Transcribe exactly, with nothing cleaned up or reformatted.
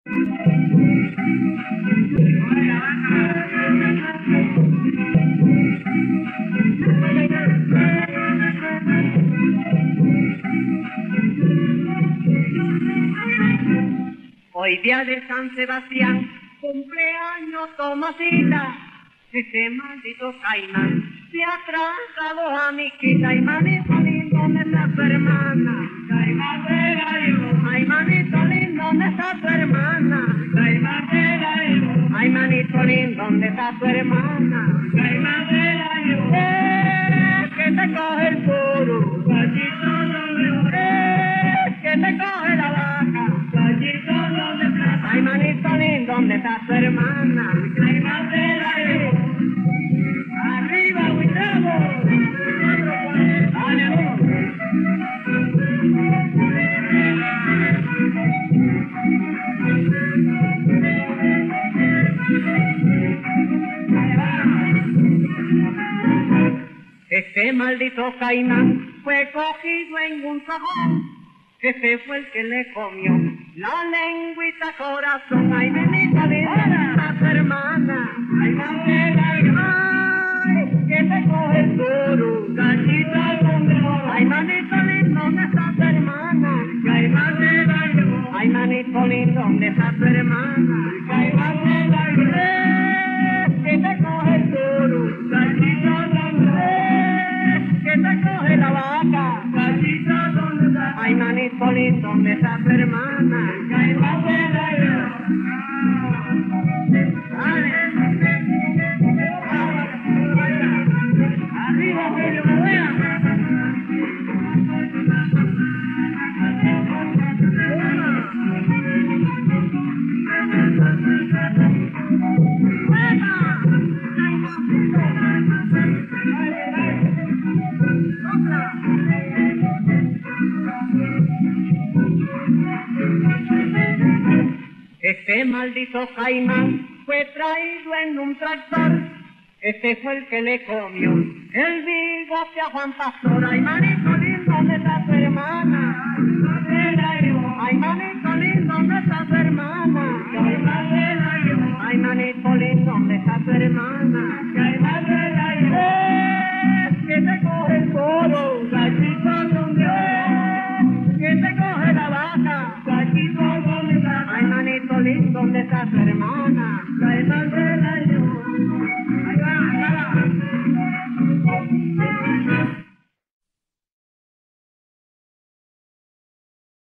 Hoy día de San Sebastián, cumpleaños Tomasita, ese maldito caimán se ha trazado a mi quita. Ay, manito lindo, ¿dónde está tu hermana? Caimán de la ilu. Ay, manito lindo, ¿dónde está tu hermana? Caimán de la ilu. Ay, manito lindo, ¿dónde está tu hermana? Caimán de la ilu. Eh, que te coge el puro, gallito no eh, que te coge la vaca, gallito no de plata. Ay, manito lindo, ¿dónde está tu hermana? Caimán de la ilu. Arriba, Gustavo. Dale, amor. Este maldito caimán fue cogido en un sajón. Ese fue el que le comió la lengüita corazón. Ay, nenita linda, tu hermana. Ay, mamela, ay, que te coge el toro, gallita con oro. Ay, manito lindo, ¿dónde está tu hermana? Ay, mamela, ay, manito lindo, ¿dónde está tu hermana? Ay, mamela, eh, que te coge el toro, gallita con oro. Eh, que te coge la vaca, gallita con oro. Ay, manito lindo, ¿dónde está tu hermana? Ay, mamela, arriba, Julio, me vea. Este maldito caimán fue traído en un tractor. Este fue el que le comió el bigote a Juan Pastor. Ay, manito lindo, ¿dónde está tu hermana? Ay, manito lindo, ¿dónde está tu hermana? Ay, manito lindo, ¿dónde está tu hermana? Eh, que te coge el toro, gallito con Dios, que te coge la vaca, gallito con Dios. Ay, manito lindo, ¿dónde está tu hermana?